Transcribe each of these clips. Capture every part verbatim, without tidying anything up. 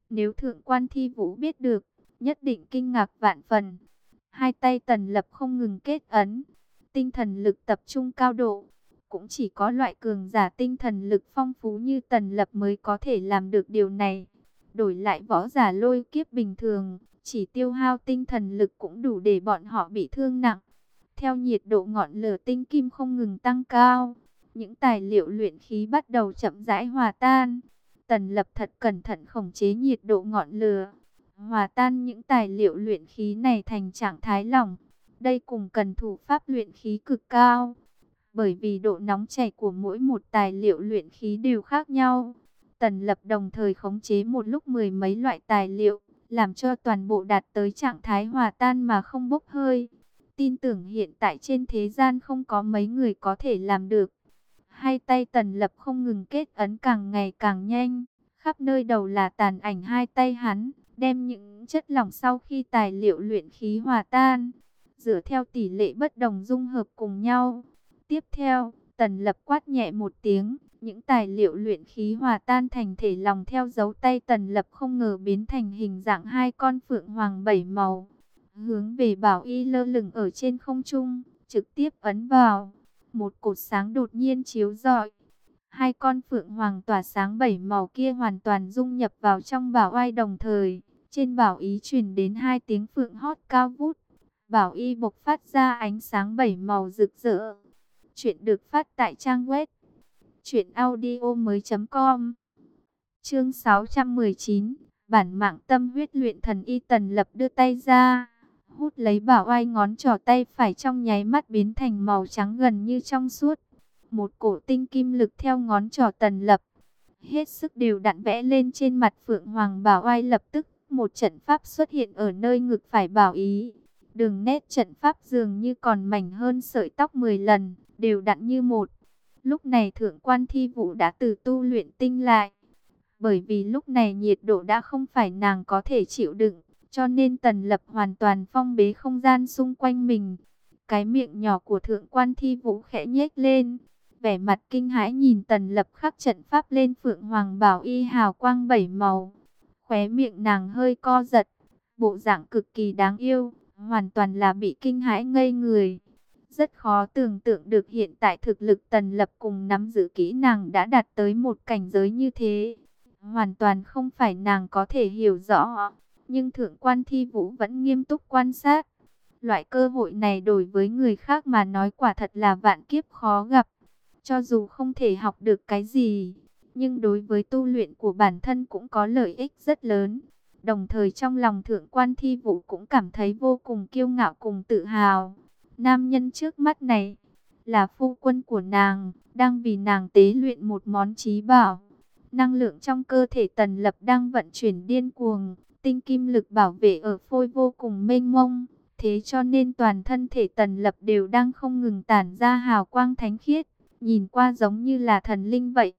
Nếu thượng quan Thi Vũ biết được, nhất định kinh ngạc vạn phần. Hai tay Tần Lập không ngừng kết ấn, tinh thần lực tập trung cao độ. Cũng chỉ có loại cường giả tinh thần lực phong phú như Tần Lập mới có thể làm được điều này. Đổi lại võ giả lôi kiếp bình thường, chỉ tiêu hao tinh thần lực cũng đủ để bọn họ bị thương nặng. Theo nhiệt độ ngọn lửa tinh kim không ngừng tăng cao, những tài liệu luyện khí bắt đầu chậm rãi hòa tan. Tần Lập thật cẩn thận khống chế nhiệt độ ngọn lửa, hòa tan những tài liệu luyện khí này thành trạng thái lỏng. Đây cùng cần thủ pháp luyện khí cực cao, bởi vì độ nóng chảy của mỗi một tài liệu luyện khí đều khác nhau. Tần Lập đồng thời khống chế một lúc mười mấy loại tài liệu, làm cho toàn bộ đạt tới trạng thái hòa tan mà không bốc hơi. Tin tưởng hiện tại trên thế gian không có mấy người có thể làm được. Hai tay Tần Lập không ngừng kết ấn càng ngày càng nhanh, khắp nơi đầu là tàn ảnh hai tay hắn, đem những chất lỏng sau khi tài liệu luyện khí hòa tan, dựa theo tỷ lệ bất đồng dung hợp cùng nhau. Tiếp theo, Tần Lập quát nhẹ một tiếng, những tài liệu luyện khí hòa tan thành thể lòng theo dấu tay Tần Lập không ngờ biến thành hình dạng hai con phượng hoàng bảy màu, hướng về Bảo Y lơ lửng ở trên không trung, trực tiếp ấn vào. Một cột sáng đột nhiên chiếu rọi, hai con phượng hoàng tỏa sáng bảy màu kia hoàn toàn dung nhập vào trong Bảo Y, đồng thời trên Bảo Y truyền đến hai tiếng phượng hót cao vút. Bảo Y bộc phát ra ánh sáng bảy màu rực rỡ. Chuyện được phát tại trang web truyện audio mới chấm com. Chương sáu trăm mười chín, bản mạng tâm huyết luyện thần y. Tần Lập đưa tay ra, hút lấy Bảo Y, ngón trỏ tay phải trong nháy mắt biến thành màu trắng gần như trong suốt. Một cổ tinh kim lực theo ngón trỏ Tần Lập hết sức đều đặn vẽ lên trên mặt phượng hoàng Bảo Y. Lập tức một trận pháp xuất hiện ở nơi ngực phải Bảo Y. Đường nét trận pháp dường như còn mảnh hơn sợi tóc mười lần, đều đặn như một. Lúc này thượng quan Thi Vũ đã từ tu luyện tinh lại, bởi vì lúc này nhiệt độ đã không phải nàng có thể chịu đựng, cho nên Tần Lập hoàn toàn phong bế không gian xung quanh mình. Cái miệng nhỏ của thượng quan Thi Vũ khẽ nhếch lên, vẻ mặt kinh hãi nhìn Tần Lập khắc trận pháp lên phượng hoàng Bảo Y hào quang bảy màu. Khóe miệng nàng hơi co giật, bộ dạng cực kỳ đáng yêu, hoàn toàn là bị kinh hãi ngây người. Rất khó tưởng tượng được hiện tại thực lực Tần Lập cùng nắm giữ kỹ năng đã đạt tới một cảnh giới như thế. Hoàn toàn không phải nàng có thể hiểu rõ. Nhưng thượng quan Thi Vũ vẫn nghiêm túc quan sát. Loại cơ hội này đối với người khác mà nói quả thật là vạn kiếp khó gặp. Cho dù không thể học được cái gì, nhưng đối với tu luyện của bản thân cũng có lợi ích rất lớn. Đồng thời trong lòng thượng quan Thi Vũ cũng cảm thấy vô cùng kiêu ngạo cùng tự hào. Nam nhân trước mắt này là phu quân của nàng, đang vì nàng tế luyện một món chí bảo. Năng lượng trong cơ thể Tần Lập đang vận chuyển điên cuồng, tinh kim lực bảo vệ ở phôi vô cùng mênh mông. Thế cho nên toàn thân thể Tần Lập đều đang không ngừng tản ra hào quang thánh khiết, nhìn qua giống như là thần linh vậy.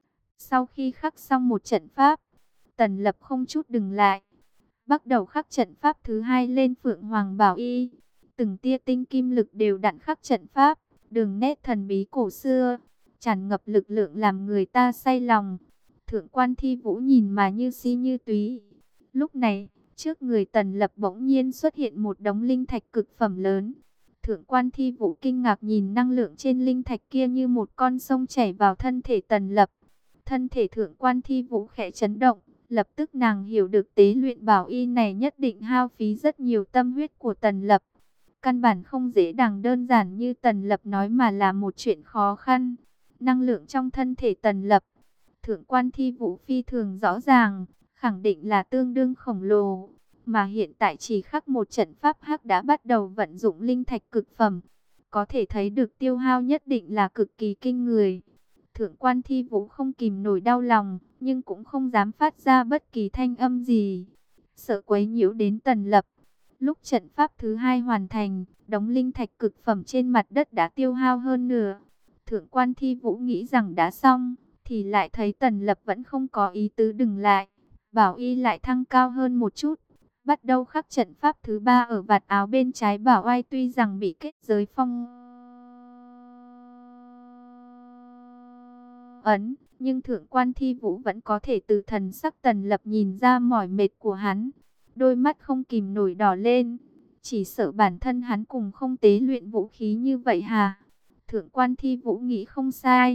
Sau khi khắc xong một trận pháp, Tần Lập không chút dừng lại, bắt đầu khắc trận pháp thứ hai lên phượng hoàng Bảo Y. Từng tia tinh kim lực đều đặn khắc trận pháp, đường nét thần bí cổ xưa, tràn ngập lực lượng làm người ta say lòng. Thượng quan Thi Vũ nhìn mà như si như túy. Lúc này, trước người Tần Lập bỗng nhiên xuất hiện một đống linh thạch cực phẩm lớn. Thượng quan Thi Vũ kinh ngạc nhìn năng lượng trên linh thạch kia như một con sông chảy vào thân thể Tần Lập. Thân thể thượng quan Thi Vũ khẽ chấn động, lập tức nàng hiểu được tế luyện Bảo Y này nhất định hao phí rất nhiều tâm huyết của Tần Lập. Căn bản không dễ dàng đơn giản như Tần Lập nói mà là một chuyện khó khăn. Năng lượng trong thân thể Tần Lập, thượng quan Thi Vũ phi thường rõ ràng, khẳng định là tương đương khổng lồ. Mà hiện tại chỉ khắc một trận pháp hắc đã bắt đầu vận dụng linh thạch cực phẩm. Có thể thấy được tiêu hao nhất định là cực kỳ kinh người. Thượng quan Thi Vũ không kìm nổi đau lòng, nhưng cũng không dám phát ra bất kỳ thanh âm gì, sợ quấy nhiễu đến Tần Lập. Lúc trận pháp thứ hai hoàn thành, đống linh thạch cực phẩm trên mặt đất đã tiêu hao hơn nửa. Thượng quan Thi Vũ nghĩ rằng đã xong, thì lại thấy Tần Lập vẫn không có ý tứ dừng lại. Bảo Y lại thăng cao hơn một chút, bắt đầu khắc trận pháp thứ ba ở vạt áo bên trái Bảo Y. Tuy rằng bị kết giới phong ấn, Nhưng Thượng Quan Thi Vũ vẫn có thể từ thần sắc Tần Lập nhìn ra mỏi mệt của hắn. Đôi mắt không kìm nổi đỏ lên. Chỉ sợ bản thân hắn cùng không tế luyện vũ khí như vậy hà? Thượng Quan Thi Vũ nghĩ không sai.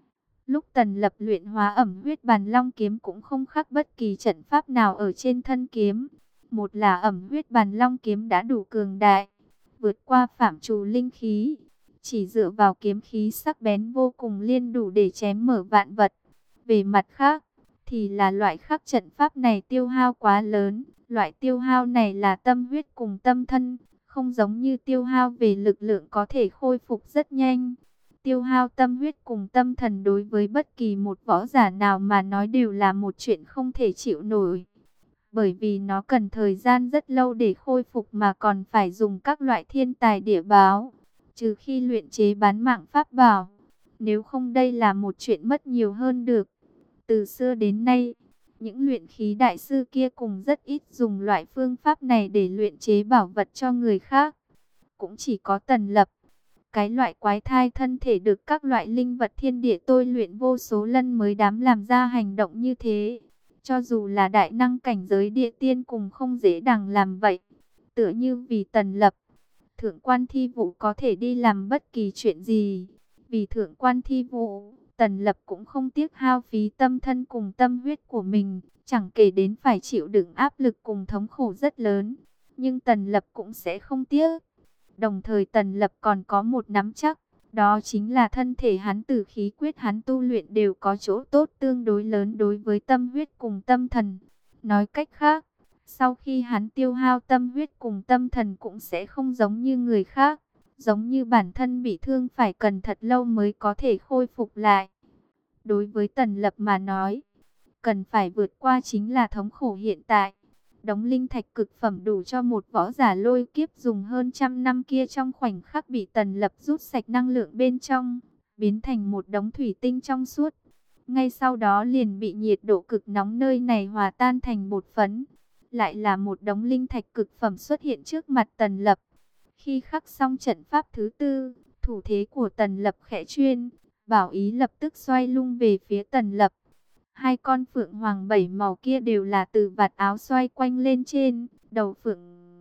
Lúc Tần Lập luyện hóa ẩm huyết bàn long kiếm cũng không khác bất kỳ trận pháp nào ở trên thân kiếm. Một là ẩm huyết bàn long kiếm đã đủ cường đại, vượt qua phạm trù linh khí. Chỉ dựa vào kiếm khí sắc bén vô cùng liên đủ để chém mở vạn vật. Về mặt khác, thì là loại khắc trận pháp này tiêu hao quá lớn. Loại tiêu hao này là tâm huyết cùng tâm thân, không giống như tiêu hao về lực lượng có thể khôi phục rất nhanh. Tiêu hao tâm huyết cùng tâm thần đối với bất kỳ một võ giả nào mà nói đều là một chuyện không thể chịu nổi. Bởi vì nó cần thời gian rất lâu để khôi phục mà còn phải dùng các loại thiên tài địa báo. Trừ khi luyện chế bán mạng pháp bảo. Nếu không đây là một chuyện mất nhiều hơn được. Từ xưa đến nay, những luyện khí đại sư kia cùng rất ít dùng loại phương pháp này để luyện chế bảo vật cho người khác. Cũng chỉ có Tần Lập. Cái loại quái thai thân thể được các loại linh vật thiên địa tôi luyện vô số lần mới dám làm ra hành động như thế. Cho dù là đại năng cảnh giới địa tiên cùng không dễ dàng làm vậy. Tựa như vì Tần Lập, Thượng Quan Thi Vũ có thể đi làm bất kỳ chuyện gì. Vì Thượng Quan Thi Vũ, Tần Lập cũng không tiếc hao phí tâm thân cùng tâm huyết của mình. Chẳng kể đến phải chịu đựng áp lực cùng thống khổ rất lớn. Nhưng Tần Lập cũng sẽ không tiếc. Đồng thời Tần Lập còn có một nắm chắc, đó chính là thân thể hắn tử khí quyết hắn tu luyện đều có chỗ tốt tương đối lớn đối với tâm huyết cùng tâm thần. Nói cách khác, sau khi hắn tiêu hao tâm huyết cùng tâm thần cũng sẽ không giống như người khác, giống như bản thân bị thương phải cần thật lâu mới có thể khôi phục lại. Đối với Tần Lập mà nói, cần phải vượt qua chính là thống khổ hiện tại. Đống linh thạch cực phẩm đủ cho một võ giả lôi kiếp dùng hơn trăm năm kia trong khoảnh khắc bị Tần Lập rút sạch năng lượng bên trong, biến thành một đống thủy tinh trong suốt. Ngay sau đó liền bị nhiệt độ cực nóng nơi này hòa tan thành bột phấn. Lại là một đống linh thạch cực phẩm xuất hiện trước mặt Tần Lập. Khi khắc xong trận pháp thứ tư, thủ thế của Tần Lập khẽ chuyên, bảo ý lập tức xoay lung về phía Tần Lập. Hai con phượng hoàng bảy màu kia đều là từ vạt áo xoay quanh lên trên, đầu phượng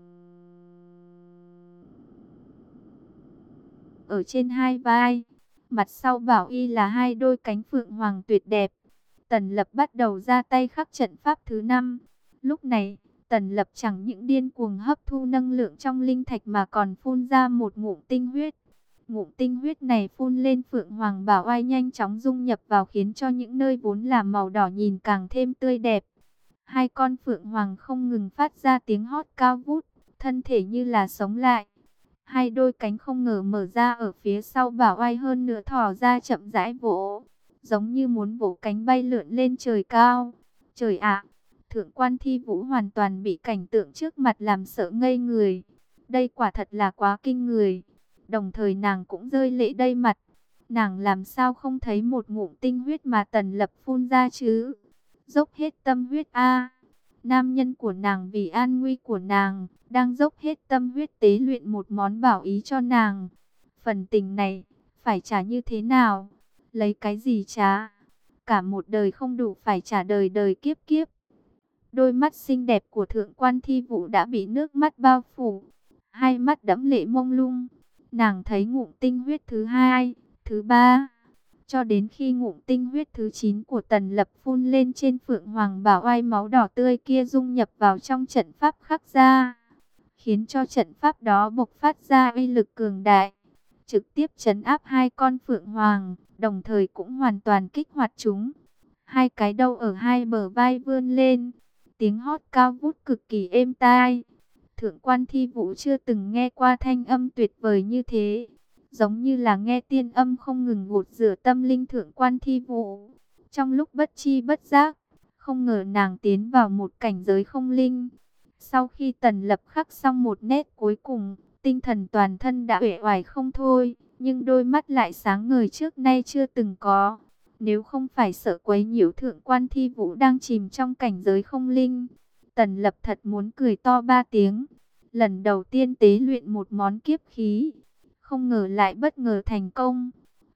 ở trên hai vai, mặt sau bảo y là hai đôi cánh phượng hoàng tuyệt đẹp. Tần Lập bắt đầu ra tay khắc trận pháp thứ năm. Lúc này, Tần Lập chẳng những điên cuồng hấp thu năng lượng trong linh thạch mà còn phun ra một ngụm tinh huyết. Ngụm tinh huyết này phun lên phượng hoàng bảo oai nhanh chóng dung nhập vào khiến cho những nơi vốn là màu đỏ nhìn càng thêm tươi đẹp. Hai con phượng hoàng không ngừng phát ra tiếng hót cao vút, thân thể như là sống lại. Hai đôi cánh không ngờ mở ra ở phía sau bảo oai hơn nữa thò ra chậm rãi vỗ, giống như muốn vỗ cánh bay lượn lên trời cao. Trời ạ! Thượng Quan Thi Vũ hoàn toàn bị cảnh tượng trước mặt làm sợ ngây người. Đây quả thật là quá kinh người. Đồng thời nàng cũng rơi lệ đầy mặt. Nàng làm sao không thấy một ngụm tinh huyết mà Tần Lập phun ra chứ? Dốc hết tâm huyết a. Nam nhân của nàng vì an nguy của nàng, đang dốc hết tâm huyết tế luyện một món bảo ý cho nàng. Phần tình này, phải trả như thế nào? Lấy cái gì trả? Cả một đời không đủ phải trả đời đời kiếp kiếp. Đôi mắt xinh đẹp của Thượng Quan Thi Vũ đã bị nước mắt bao phủ. Hai mắt đẫm lệ mông lung. Nàng thấy ngụm tinh huyết thứ hai, thứ ba, cho đến khi ngụm tinh huyết thứ chín của Tần Lập phun lên trên phượng hoàng bảo oai máu đỏ tươi kia dung nhập vào trong trận pháp khắc ra, khiến cho trận pháp đó bộc phát ra uy lực cường đại, trực tiếp trấn áp hai con phượng hoàng, đồng thời cũng hoàn toàn kích hoạt chúng. Hai cái đầu ở hai bờ vai vươn lên, tiếng hót cao vút cực kỳ êm tai. Thượng Quan Thi Vũ chưa từng nghe qua thanh âm tuyệt vời như thế, giống như là nghe tiên âm không ngừng gột rửa tâm linh Thượng Quan Thi Vũ. Trong lúc bất chi bất giác, không ngờ nàng tiến vào một cảnh giới không linh. Sau khi Tần Lập khắc xong một nét cuối cùng, tinh thần toàn thân đã uể oải không thôi, nhưng đôi mắt lại sáng ngời trước nay chưa từng có. Nếu không phải sợ quấy nhiễu Thượng Quan Thi Vũ đang chìm trong cảnh giới không linh, Tần Lập thật muốn cười to ba tiếng. Lần đầu tiên tế luyện một món kiếp khí, không ngờ lại bất ngờ thành công.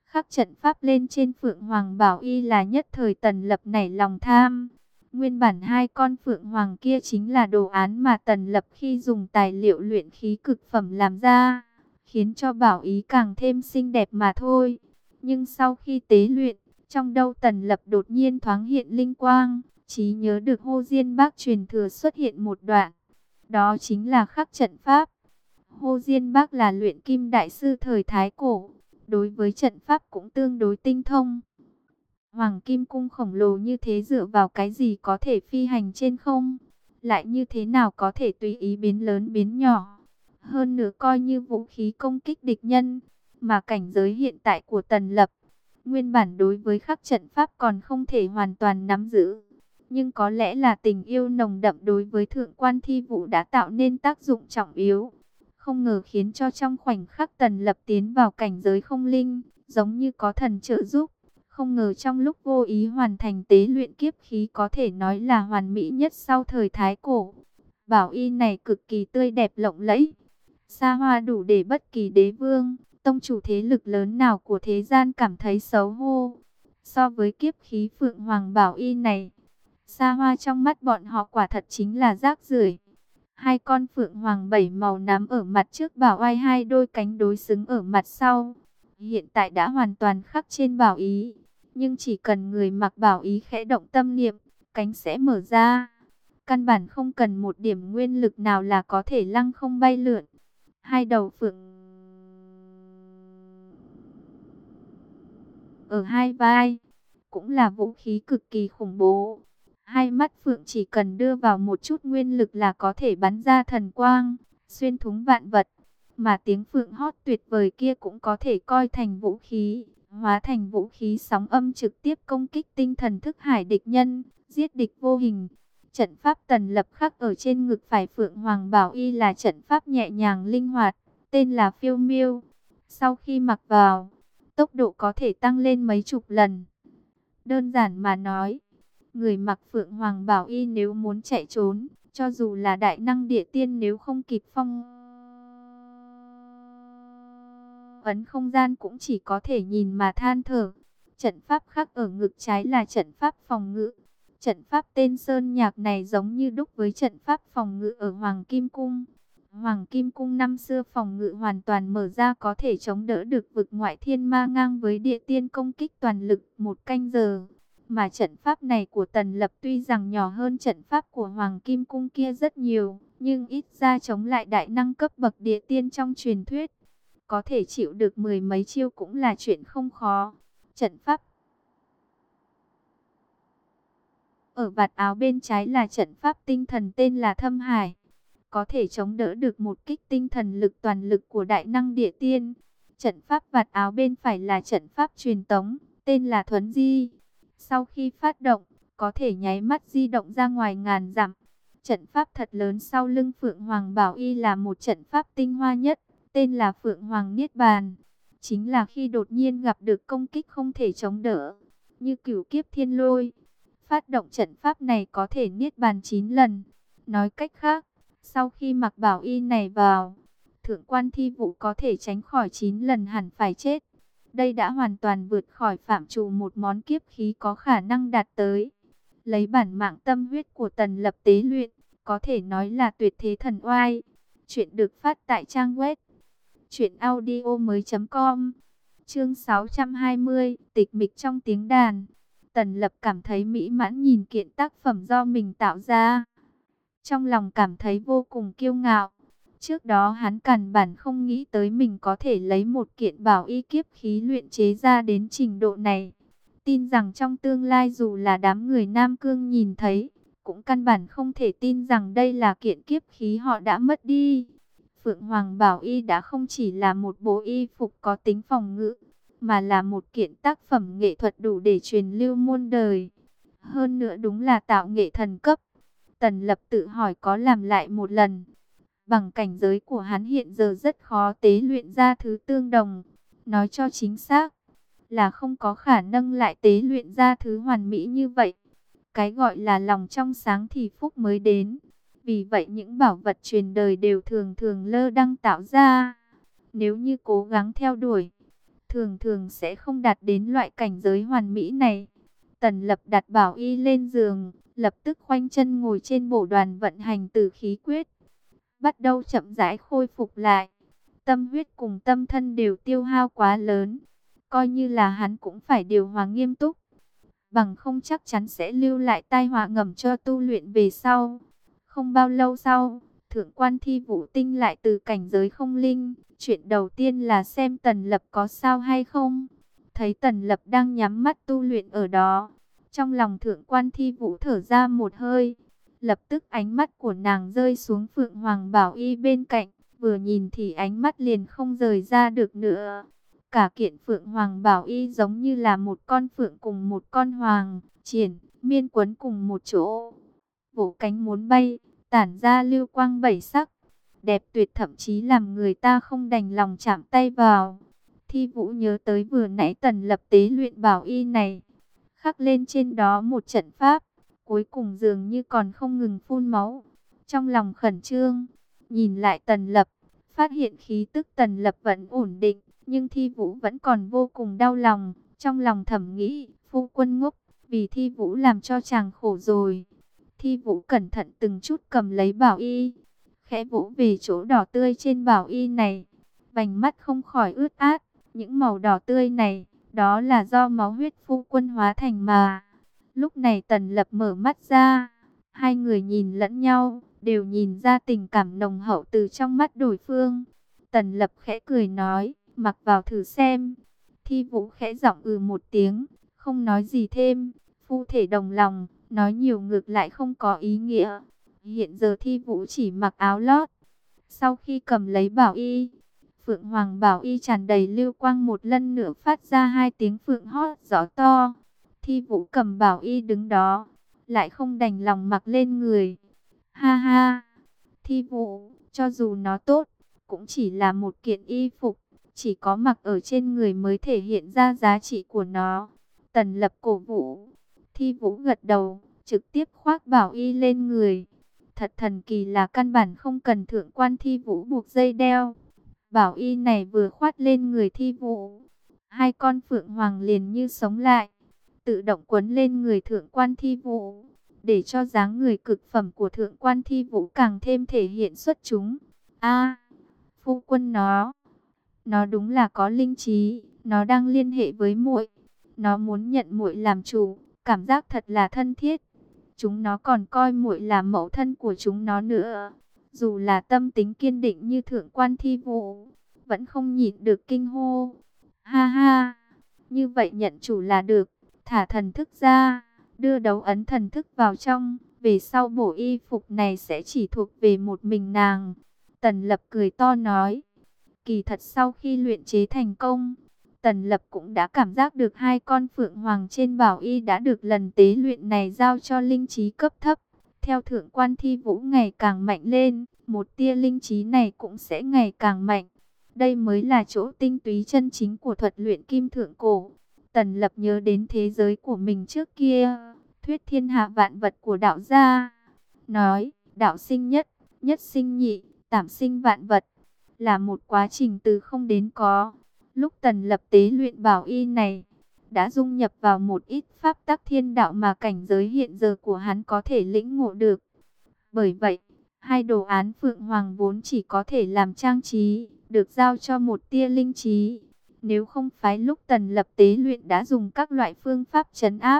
Khắc trận pháp lên trên Phượng Hoàng Bảo Y là nhất thời Tần Lập nảy lòng tham. Nguyên bản hai con Phượng Hoàng kia chính là đồ án mà Tần Lập khi dùng tài liệu luyện khí cực phẩm làm ra, khiến cho Bảo Y càng thêm xinh đẹp mà thôi. Nhưng sau khi tế luyện, trong đầu Tần Lập đột nhiên thoáng hiện linh quang, trí nhớ được Hồ Diên Bác truyền thừa xuất hiện một đoạn. Đó chính là khắc trận pháp. Hồ Diên Bác là luyện kim đại sư thời Thái Cổ, đối với trận pháp cũng tương đối tinh thông. Hoàng Kim Cung khổng lồ như thế dựa vào cái gì có thể phi hành trên không? Lại như thế nào có thể tùy ý biến lớn biến nhỏ? Hơn nữa coi như vũ khí công kích địch nhân, mà cảnh giới hiện tại của Tần Lập, nguyên bản đối với khắc trận pháp còn không thể hoàn toàn nắm giữ. Nhưng có lẽ là tình yêu nồng đậm đối với Thượng Quan Thi Vũ đã tạo nên tác dụng trọng yếu. Không ngờ khiến cho trong khoảnh khắc Tần Lập tiến vào cảnh giới không linh, giống như có thần trợ giúp. Không ngờ trong lúc vô ý hoàn thành tế luyện kiếp khí có thể nói là hoàn mỹ nhất sau thời Thái Cổ. Bảo y này cực kỳ tươi đẹp lộng lẫy, xa hoa đủ để bất kỳ đế vương, tông chủ thế lực lớn nào của thế gian cảm thấy xấu hổ. So với kiếp khí Phượng Hoàng Bảo y này, xa hoa trong mắt bọn họ quả thật chính là rác rưởi. Hai con Phượng Hoàng bảy màu nắm ở mặt trước bảo ai, hai đôi cánh đối xứng ở mặt sau. Hiện tại đã hoàn toàn khắc trên bảo ý. Nhưng chỉ cần người mặc bảo ý khẽ động tâm niệm, cánh sẽ mở ra. Căn bản không cần một điểm nguyên lực nào là có thể lăng không bay lượn. Hai đầu Phượng ở hai vai, cũng là vũ khí cực kỳ khủng bố. Hai mắt Phượng chỉ cần đưa vào một chút nguyên lực là có thể bắn ra thần quang, xuyên thủng vạn vật. Mà tiếng Phượng hót tuyệt vời kia cũng có thể coi thành vũ khí, hóa thành vũ khí sóng âm trực tiếp công kích tinh thần thức hải địch nhân, giết địch vô hình. Trận pháp Tần Lập khắc ở trên ngực phải Phượng Hoàng Bảo Y là trận pháp nhẹ nhàng linh hoạt, tên là Phiêu Miêu. Sau khi mặc vào, tốc độ có thể tăng lên mấy chục lần. Đơn giản mà nói, người mặc Phượng Hoàng Bảo Y nếu muốn chạy trốn, cho dù là đại năng địa tiên nếu không kịp phong ấn không gian cũng chỉ có thể nhìn mà than thở. Trận pháp khắc ở ngực trái là trận pháp phòng ngự. Trận pháp tên Sơn Nhạc này giống như đúc với trận pháp phòng ngự ở Hoàng Kim Cung. Hoàng Kim Cung năm xưa phòng ngự hoàn toàn mở ra, có thể chống đỡ được vực ngoại thiên ma ngang với địa tiên công kích toàn lực một canh giờ. Mà trận pháp này của Tần Lập tuy rằng nhỏ hơn trận pháp của Hoàng Kim Cung kia rất nhiều, nhưng ít ra chống lại đại năng cấp bậc địa tiên trong truyền thuyết. Có thể chịu được mười mấy chiêu cũng là chuyện không khó. Trận pháp ở vạt áo bên trái là trận pháp tinh thần tên là Thâm Hải. Có thể chống đỡ được một kích tinh thần lực toàn lực của đại năng địa tiên. Trận pháp vạt áo bên phải là trận pháp truyền tống, tên là Thuấn Di. Sau khi phát động, có thể nháy mắt di động ra ngoài ngàn dặm. Trận pháp thật lớn sau lưng Phượng Hoàng Bảo Y là một trận pháp tinh hoa nhất, tên là Phượng Hoàng Niết Bàn. Chính là khi đột nhiên gặp được công kích không thể chống đỡ, như cửu kiếp thiên lôi. Phát động trận pháp này có thể niết bàn chín lần. Nói cách khác, sau khi mặc bảo y này vào, Thượng Quan Thi Vũ có thể tránh khỏi chín lần hẳn phải chết. Đây đã hoàn toàn vượt khỏi phạm trù một món kiếp khí có khả năng đạt tới. Lấy bản mạng tâm huyết của Tần Lập tế luyện, có thể nói là tuyệt thế thần oai. Chuyện được phát tại trang web truyện audio mới chấm com. Chương sáu trăm hai mươi, tịch mịch trong tiếng đàn. Tần Lập cảm thấy mỹ mãn nhìn kiện tác phẩm do mình tạo ra. Trong lòng cảm thấy vô cùng kiêu ngạo. Trước đó hắn căn bản không nghĩ tới mình có thể lấy một kiện bảo y kiếp khí luyện chế ra đến trình độ này. Tin rằng trong tương lai dù là đám người Nam Cương nhìn thấy, cũng căn bản không thể tin rằng đây là kiện kiếp khí họ đã mất đi. Phượng Hoàng Bảo Y đã không chỉ là một bộ y phục có tính phòng ngự, mà là một kiện tác phẩm nghệ thuật đủ để truyền lưu muôn đời. Hơn nữa đúng là tạo nghệ thần cấp. Tần Lập tự hỏi có làm lại một lần, bằng cảnh giới của hắn hiện giờ rất khó tế luyện ra thứ tương đồng. Nói cho chính xác, là không có khả năng lại tế luyện ra thứ hoàn mỹ như vậy. Cái gọi là lòng trong sáng thì phúc mới đến. Vì vậy những bảo vật truyền đời đều thường thường lơ đãng tạo ra. Nếu như cố gắng theo đuổi, thường thường sẽ không đạt đến loại cảnh giới hoàn mỹ này. Tần Lập đặt Bảo Y lên giường, lập tức khoanh chân ngồi trên bổ đoàn vận hành tử khí quyết, bắt đầu chậm rãi khôi phục lại. Tâm huyết cùng tâm thân đều tiêu hao quá lớn, coi như là hắn cũng phải điều hòa nghiêm túc, bằng không chắc chắn sẽ lưu lại tai họa ngầm cho tu luyện về sau. Không bao lâu sau, Thượng quan Thi Vũ Tinh lại từ cảnh giới không linh. Chuyện đầu tiên là xem Tần Lập có sao hay không. Thấy Tần Lập đang nhắm mắt tu luyện ở đó, trong lòng Thượng quan Thi Vũ thở ra một hơi. Lập tức ánh mắt của nàng rơi xuống Phượng Hoàng Bảo Y bên cạnh, vừa nhìn thì ánh mắt liền không rời ra được nữa. Cả kiện Phượng Hoàng Bảo Y giống như là một con phượng cùng một con hoàng triển miên quấn cùng một chỗ, vỗ cánh muốn bay, tản ra lưu quang bảy sắc, đẹp tuyệt, thậm chí làm người ta không đành lòng chạm tay vào. Thi Vũ nhớ tới vừa nãy Tần Lập tế luyện Bảo Y này, khắc lên trên đó một trận pháp, cuối cùng dường như còn không ngừng phun máu. Trong lòng khẩn trương, nhìn lại Tần Lập, phát hiện khí tức Tần Lập vẫn ổn định, nhưng Thi Vũ vẫn còn vô cùng đau lòng. Trong lòng thầm nghĩ, phu quân ngốc, vì Thi Vũ làm cho chàng khổ rồi. Thi Vũ cẩn thận từng chút cầm lấy Bảo Y, khẽ vỗ về chỗ đỏ tươi trên Bảo Y này, vành mắt không khỏi ướt át. Những màu đỏ tươi này, đó là do máu huyết phu quân hóa thành mà. Lúc này Tần Lập mở mắt ra, hai người nhìn lẫn nhau, đều nhìn ra tình cảm nồng hậu từ trong mắt đối phương. Tần Lập khẽ cười nói, mặc vào thử xem. Thi Vũ khẽ giọng ừ một tiếng, không nói gì thêm. Phu thể đồng lòng, nói nhiều ngược lại không có ý nghĩa. Hiện giờ Thi Vũ chỉ mặc áo lót. Sau khi cầm lấy Bảo Y, Phượng Hoàng Bảo Y tràn đầy lưu quang, một lần nữa phát ra hai tiếng phượng hót rõ to. Thi Vũ cầm Bảo Y đứng đó, lại không đành lòng mặc lên người. Ha ha, Thi Vũ, cho dù nó tốt, cũng chỉ là một kiện y phục, chỉ có mặc ở trên người mới thể hiện ra giá trị của nó. Tần Lập cổ vũ. Thi Vũ gật đầu, trực tiếp khoác Bảo Y lên người. Thật thần kỳ là căn bản không cần Thượng quan Thi Vũ buộc dây đeo. Bảo Y này vừa khoác lên người Thi Vũ, hai con phượng hoàng liền như sống lại, tự động quấn lên người Thượng quan Thi Vũ, để cho dáng người cực phẩm của Thượng quan Thi Vũ càng thêm thể hiện xuất chúng. A, phu quân nó, nó đúng là có linh trí, nó đang liên hệ với muội, nó muốn nhận muội làm chủ, cảm giác thật là thân thiết. Chúng nó còn coi muội là mẫu thân của chúng nó nữa. Dù là tâm tính kiên định như Thượng quan Thi Vũ, vẫn không nhịn được kinh hô. Ha ha, như vậy nhận chủ là được. Thả thần thức ra, đưa đấu ấn thần thức vào trong. Về sau bộ y phục này sẽ chỉ thuộc về một mình nàng. Tần Lập cười to nói. Kỳ thật sau khi luyện chế thành công, Tần Lập cũng đã cảm giác được hai con phượng hoàng trên Bảo Y đã được lần tế luyện này giao cho linh trí cấp thấp. Theo Thượng quan Thi Vũ ngày càng mạnh lên, một tia linh trí này cũng sẽ ngày càng mạnh. Đây mới là chỗ tinh túy chân chính của thuật luyện kim thượng cổ. Tần Lập nhớ đến thế giới của mình trước kia, thuyết thiên hạ vạn vật của đạo gia. Nói, đạo sinh nhất, nhất sinh nhị, tảm sinh vạn vật, là một quá trình từ không đến có. Lúc Tần Lập tế luyện Bảo Y này, đã dung nhập vào một ít pháp tắc thiên đạo mà cảnh giới hiện giờ của hắn có thể lĩnh ngộ được. Bởi vậy, hai đồ án Phượng Hoàng vốn chỉ có thể làm trang trí, được giao cho một tia linh trí. Nếu không phải lúc Tần Lập tế luyện đã dùng các loại phương pháp trấn áp,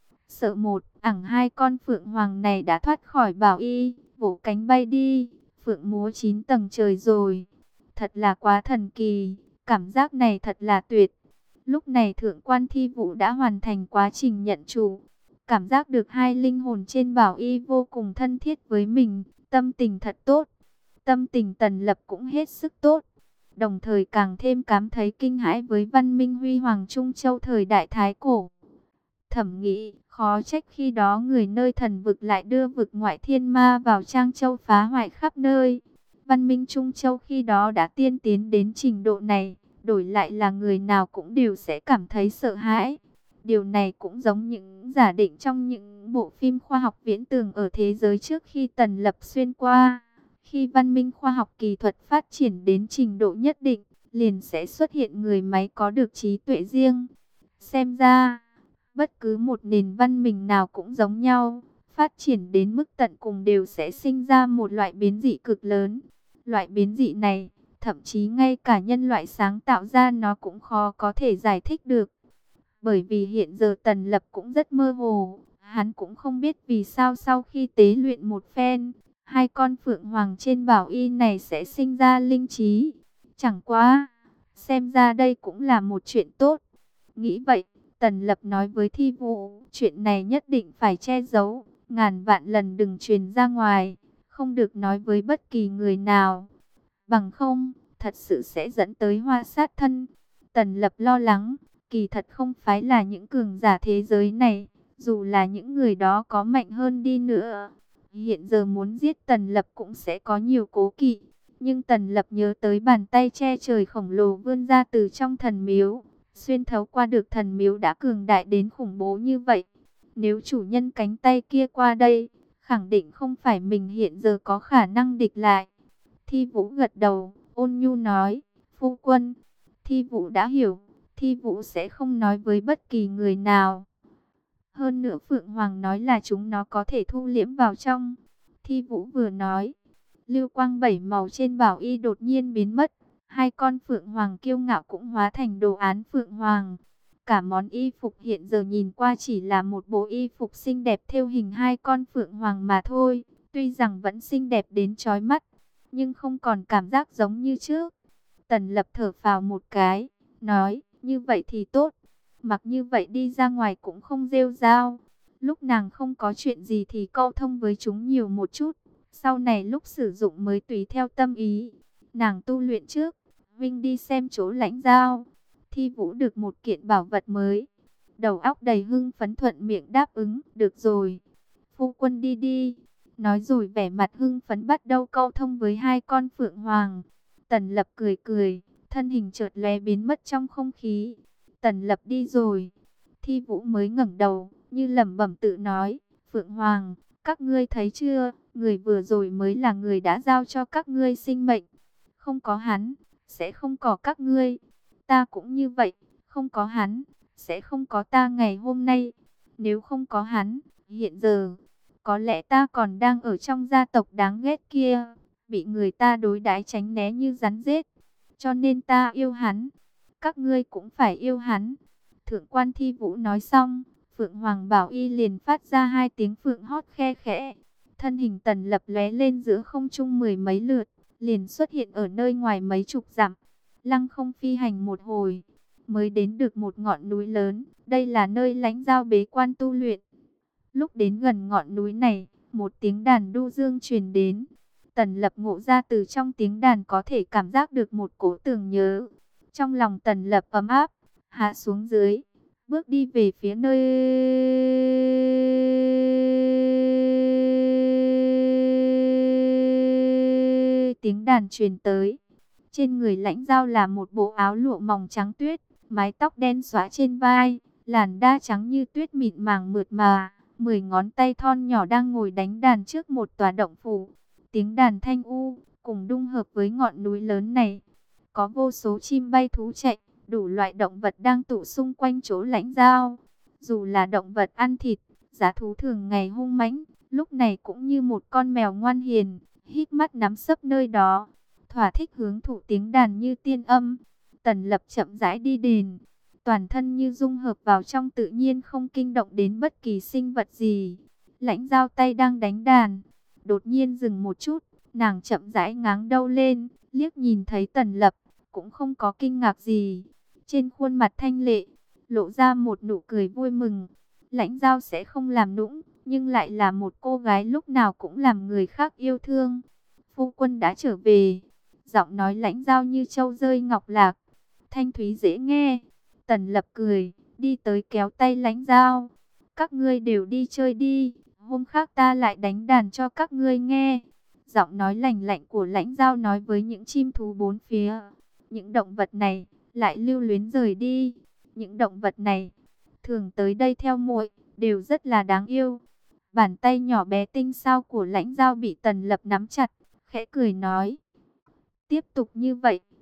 sợ một ẳng hai con Phượng Hoàng này đã thoát khỏi Bảo Y, vỗ cánh bay đi, Phượng múa chín tầng trời rồi. Thật là quá thần kỳ, cảm giác này thật là tuyệt. Lúc này Thượng quan Thi Vũ đã hoàn thành quá trình nhận chủ, cảm giác được hai linh hồn trên Bảo Y vô cùng thân thiết với mình, tâm tình thật tốt. Tâm tình Tần Lập cũng hết sức tốt, đồng thời càng thêm cảm thấy kinh hãi với văn minh huy hoàng Trung Châu thời đại Thái Cổ. Thẩm nghĩ, khó trách khi đó người nơi thần vực lại đưa vực ngoại thiên ma vào Trang Châu phá hoại khắp nơi. Văn minh Trung Châu khi đó đã tiên tiến đến trình độ này, đổi lại là người nào cũng đều sẽ cảm thấy sợ hãi. Điều này cũng giống những giả định trong những bộ phim khoa học viễn tưởng ở thế giới trước khi Tần Lập xuyên qua. Khi văn minh khoa học kỹ thuật phát triển đến trình độ nhất định, liền sẽ xuất hiện người máy có được trí tuệ riêng. Xem ra, bất cứ một nền văn minh nào cũng giống nhau, phát triển đến mức tận cùng đều sẽ sinh ra một loại biến dị cực lớn. Loại biến dị này, thậm chí ngay cả nhân loại sáng tạo ra nó cũng khó có thể giải thích được. Bởi vì hiện giờ Tần Lập cũng rất mơ hồ, hắn cũng không biết vì sao sau khi tế luyện một phen, hai con phượng hoàng trên bảo y này sẽ sinh ra linh trí. Chẳng qua, xem ra đây cũng là một chuyện tốt. Nghĩ vậy, Tần Lập nói với Thi Vũ, chuyện này nhất định phải che giấu, ngàn vạn lần đừng truyền ra ngoài, không được nói với bất kỳ người nào. Bằng không, thật sự sẽ dẫn tới hoa sát thân. Tần Lập lo lắng, kỳ thật không phải là những cường giả thế giới này, dù là những người đó có mạnh hơn đi nữa, hiện giờ muốn giết Tần Lập cũng sẽ có nhiều cố kỵ. Nhưng Tần Lập nhớ tới bàn tay che trời khổng lồ vươn ra từ trong thần miếu, xuyên thấu qua được thần miếu đã cường đại đến khủng bố như vậy. Nếu chủ nhân cánh tay kia qua đây, khẳng định không phải mình hiện giờ có khả năng địch lại. Thi Vũ gật đầu, ôn nhu nói, phu quân. Thi Vũ đã hiểu, Thi Vũ sẽ không nói với bất kỳ người nào. Hơn nữa Phượng Hoàng nói là chúng nó có thể thu liễm vào trong. Thi Vũ vừa nói, lưu quang bảy màu trên bảo y đột nhiên biến mất. Hai con Phượng Hoàng kiêu ngạo cũng hóa thành đồ án Phượng Hoàng. Cả món y phục hiện giờ nhìn qua chỉ là một bộ y phục xinh đẹp thêu hình hai con Phượng Hoàng mà thôi. Tuy rằng vẫn xinh đẹp đến chói mắt, nhưng không còn cảm giác giống như trước. Tần Lập thở phào một cái, nói, như vậy thì tốt. Mặc như vậy đi ra ngoài cũng không rêu rao. Lúc nàng không có chuyện gì thì câu thông với chúng nhiều một chút. Sau này lúc sử dụng mới tùy theo tâm ý. Nàng tu luyện trước, Vinh đi xem chỗ lãnh giao. Thi Vũ được một kiện bảo vật mới. Đầu óc đầy hưng phấn thuận miệng đáp ứng, được rồi. Phu quân đi đi. Nói rồi vẻ mặt hưng phấn bắt đầu câu thông với hai con Phượng Hoàng. Tần Lập cười cười, thân hình chợt lóe biến mất trong không khí. Tần Lập đi rồi. Thi Vũ mới ngẩng đầu, như lẩm bẩm tự nói, Phượng Hoàng, các ngươi thấy chưa, người vừa rồi mới là người đã giao cho các ngươi sinh mệnh. Không có hắn, sẽ không có các ngươi. Ta cũng như vậy, không có hắn, sẽ không có ta ngày hôm nay. Nếu không có hắn, hiện giờ, có lẽ ta còn đang ở trong gia tộc đáng ghét kia, bị người ta đối đãi tránh né như rắn rết. Cho nên ta yêu hắn, các ngươi cũng phải yêu hắn. Thượng quan Thi Vũ nói xong, Phượng Hoàng Bảo Y liền phát ra hai tiếng phượng hót khe khẽ. Thân hình Tần Lập lóe lên giữa không trung mười mấy lượt, liền xuất hiện ở nơi ngoài mấy chục dặm. Lăng không phi hành một hồi, mới đến được một ngọn núi lớn. Đây là nơi lãnh giao bế quan tu luyện. Lúc đến gần ngọn núi này, một tiếng đàn du dương truyền đến. Tần Lập ngộ ra từ trong tiếng đàn có thể cảm giác được một cỗ tưởng nhớ. Trong lòng Tần Lập ấm áp, hạ xuống dưới, bước đi về phía nơi tiếng đàn truyền tới. Trên người lãnh giao là một bộ áo lụa mỏng trắng tuyết, mái tóc đen xõa trên vai, làn da trắng như tuyết mịn màng mượt mà. Mười ngón tay thon nhỏ đang ngồi đánh đàn trước một tòa động phủ. Tiếng đàn thanh u, cùng đung hợp với ngọn núi lớn này. Có vô số chim bay thú chạy, đủ loại động vật đang tụ xung quanh chỗ lãnh giao. Dù là động vật ăn thịt, giá thú thường ngày hung mãnh, lúc này cũng như một con mèo ngoan hiền, hít mắt nắm sấp nơi đó. Thỏa thích hướng thụ tiếng đàn như tiên âm. Tần Lập chậm rãi đi đền, toàn thân như dung hợp vào trong tự nhiên, không kinh động đến bất kỳ sinh vật gì. Lãnh giao tay đang đánh đàn, đột nhiên dừng một chút, nàng chậm rãi ngáng đầu lên, liếc nhìn thấy Tần Lập, cũng không có kinh ngạc gì. Trên khuôn mặt thanh lệ, lộ ra một nụ cười vui mừng. Lãnh giao sẽ không làm nũng, nhưng lại là một cô gái lúc nào cũng làm người khác yêu thương. Phu quân đã trở về. Giọng nói lãnh giao như châu rơi ngọc lạc, thanh thúy dễ nghe. Tần Lập cười, đi tới kéo tay lãnh giao. Các ngươi đều đi chơi đi, hôm khác ta lại đánh đàn cho các ngươi nghe. Giọng nói lành lạnh của lãnh giao nói với những chim thú bốn phía. Những động vật này lại lưu luyến rời đi. Những động vật này thường tới đây theo muội, đều rất là đáng yêu. Bàn tay nhỏ bé tinh xảo của lãnh giao bị Tần Lập nắm chặt, khẽ cười nói, tiếp tục như vậy,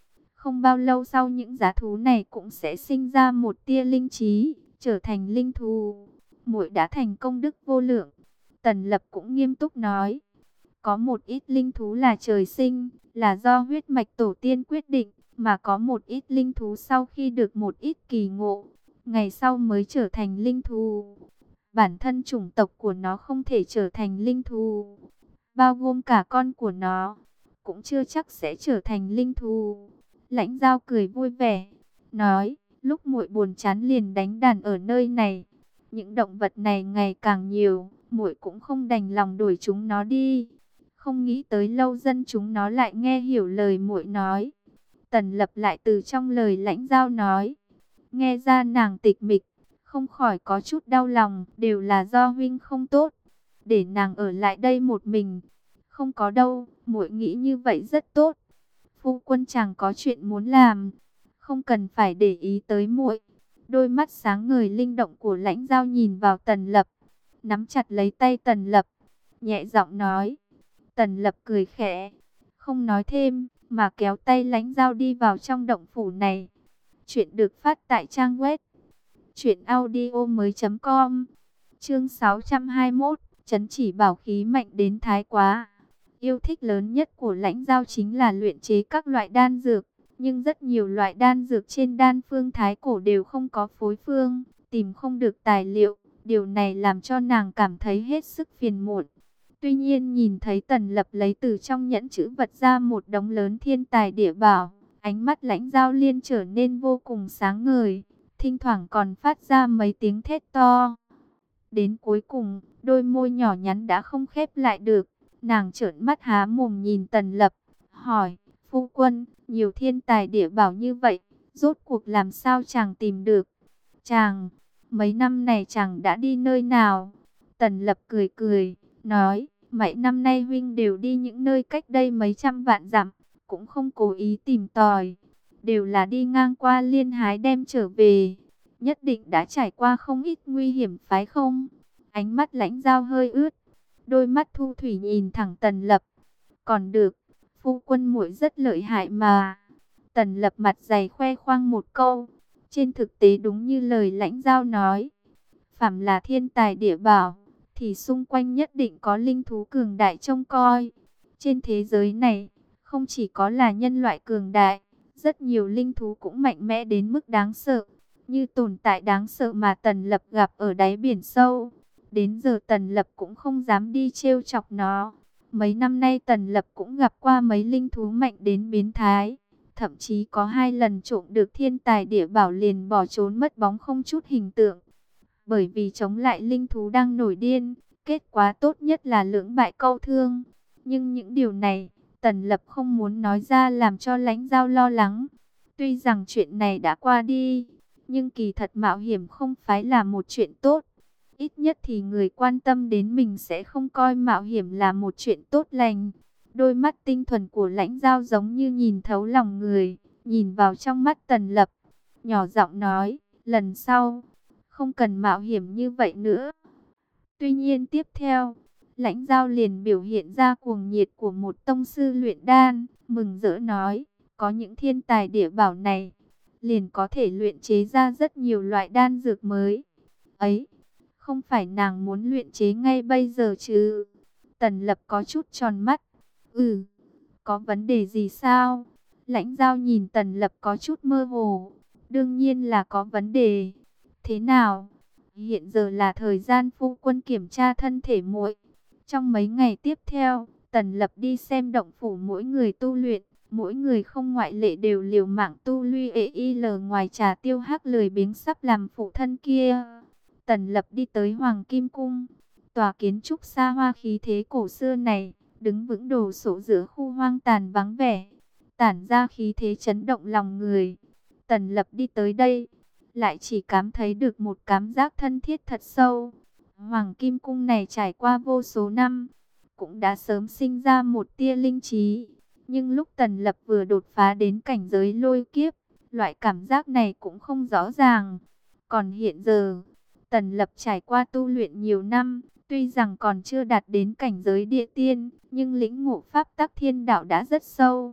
Không bao lâu sau những giá thú này cũng sẽ sinh ra một tia linh trí, trở thành linh thú. Muội đã thành công đức vô lượng. Tần Lập cũng nghiêm túc nói. Có một ít linh thú là trời sinh, là do huyết mạch tổ tiên quyết định, mà có một ít linh thú sau khi được một ít kỳ ngộ, ngày sau mới trở thành linh thú. Bản thân chủng tộc của nó không thể trở thành linh thú, bao gồm cả con của nó, cũng chưa chắc sẽ trở thành linh thú. Lãnh Giao cười vui vẻ, nói, lúc muội buồn chán liền đánh đàn ở nơi này. Những động vật này ngày càng nhiều, muội cũng không đành lòng đuổi chúng nó đi. Không nghĩ tới lâu dân chúng nó lại nghe hiểu lời muội nói. Tần Lập lại từ trong lời Lãnh Giao nói, nghe ra nàng tịch mịch, không khỏi có chút đau lòng, đều là do huynh không tốt, để nàng ở lại đây một mình. Không có đâu, muội nghĩ như vậy rất tốt. Phu quân chàng có chuyện muốn làm, không cần phải để ý tới muội. Đôi mắt sáng ngời linh động của Lãnh Giao nhìn vào Tần Lập, nắm chặt lấy tay Tần Lập, nhẹ giọng nói. Tần Lập cười khẽ, không nói thêm, mà kéo tay Lãnh Giao đi vào trong động phủ này. Chuyện được phát tại trang web truyện audio mới chấm com. Chương sáu trăm hai mươi mốt, trấn chỉ bảo khí mạnh đến thái quá. Yêu thích lớn nhất của Lãnh Giao chính là luyện chế các loại đan dược, nhưng rất nhiều loại đan dược trên đan phương thái cổ đều không có phối phương, tìm không được tài liệu, điều này làm cho nàng cảm thấy hết sức phiền muộn. Tuy nhiên nhìn thấy Tần Lập lấy từ trong nhẫn chữ vật ra một đống lớn thiên tài địa bảo, ánh mắt Lãnh Giao liên trở nên vô cùng sáng ngời, thỉnh thoảng còn phát ra mấy tiếng thét to. Đến cuối cùng, đôi môi nhỏ nhắn đã không khép lại được, nàng trợn mắt há mồm nhìn Tần Lập, hỏi, phu quân, nhiều thiên tài địa bảo như vậy, rốt cuộc làm sao chàng tìm được? Chàng, mấy năm này chàng đã đi nơi nào? Tần Lập cười cười, nói, mấy năm nay huynh đều đi những nơi cách đây mấy trăm vạn dặm, cũng không cố ý tìm tòi, đều là đi ngang qua liên hái đem trở về, nhất định đã trải qua không ít nguy hiểm phải không? Ánh mắt Lãnh Giao hơi ướt, đôi mắt thu thủy nhìn thẳng Tần Lập. Còn được, phu quân muội rất lợi hại mà. Tần Lập mặt dày khoe khoang một câu, trên thực tế đúng như lời Lãnh Giao nói, phàm là thiên tài địa bảo thì xung quanh nhất định có linh thú cường đại trông coi. Trên thế giới này, không chỉ có là nhân loại cường đại, rất nhiều linh thú cũng mạnh mẽ đến mức đáng sợ, như tồn tại đáng sợ mà Tần Lập gặp ở đáy biển sâu. Đến giờ Tần Lập cũng không dám đi trêu chọc nó. Mấy năm nay Tần Lập cũng gặp qua mấy linh thú mạnh đến biến thái, thậm chí có hai lần trộm được thiên tài địa bảo liền bỏ trốn mất bóng không chút hình tượng. Bởi vì chống lại linh thú đang nổi điên, kết quả tốt nhất là lưỡng bại câu thương. Nhưng những điều này, Tần Lập không muốn nói ra làm cho Lãnh Giao lo lắng. Tuy rằng chuyện này đã qua đi, nhưng kỳ thật mạo hiểm không phải là một chuyện tốt. Ít nhất thì người quan tâm đến mình sẽ không coi mạo hiểm là một chuyện tốt lành. Đôi mắt tinh thuần của Lãnh Giao giống như nhìn thấu lòng người, nhìn vào trong mắt Tần Lập, nhỏ giọng nói, lần sau, không cần mạo hiểm như vậy nữa. Tuy nhiên tiếp theo, Lãnh Giao liền biểu hiện ra cuồng nhiệt của một tông sư luyện đan, mừng rỡ nói, có những thiên tài địa bảo này, liền có thể luyện chế ra rất nhiều loại đan dược mới. Ấy, không phải nàng muốn luyện chế ngay bây giờ chứ? Tần Lập có chút tròn mắt. Ừ, có vấn đề gì sao? Lãnh Giao nhìn Tần Lập có chút mơ hồ. Đương nhiên là có vấn đề. Thế nào? Hiện giờ là thời gian phu quân kiểm tra thân thể muội. Trong mấy ngày tiếp theo, Tần Lập đi xem động phủ mỗi người tu luyện. Mỗi người không ngoại lệ đều liều mạng tu luyện ê i lờ ngoài trà tiêu hắc lười biếng sắp làm phụ thân kia. Tần Lập đi tới Hoàng Kim Cung. Tòa kiến trúc xa hoa khí thế cổ xưa này, đứng vững đồ sộ giữa khu hoang tàn vắng vẻ, tản ra khí thế chấn động lòng người. Tần Lập đi tới đây, lại chỉ cảm thấy được một cảm giác thân thiết thật sâu. Hoàng Kim Cung này trải qua vô số năm, cũng đã sớm sinh ra một tia linh trí. Nhưng lúc Tần Lập vừa đột phá đến cảnh giới lôi kiếp, loại cảm giác này cũng không rõ ràng. Còn hiện giờ, Tần Lập trải qua tu luyện nhiều năm, tuy rằng còn chưa đạt đến cảnh giới địa tiên, nhưng lĩnh ngộ pháp tắc thiên đạo đã rất sâu.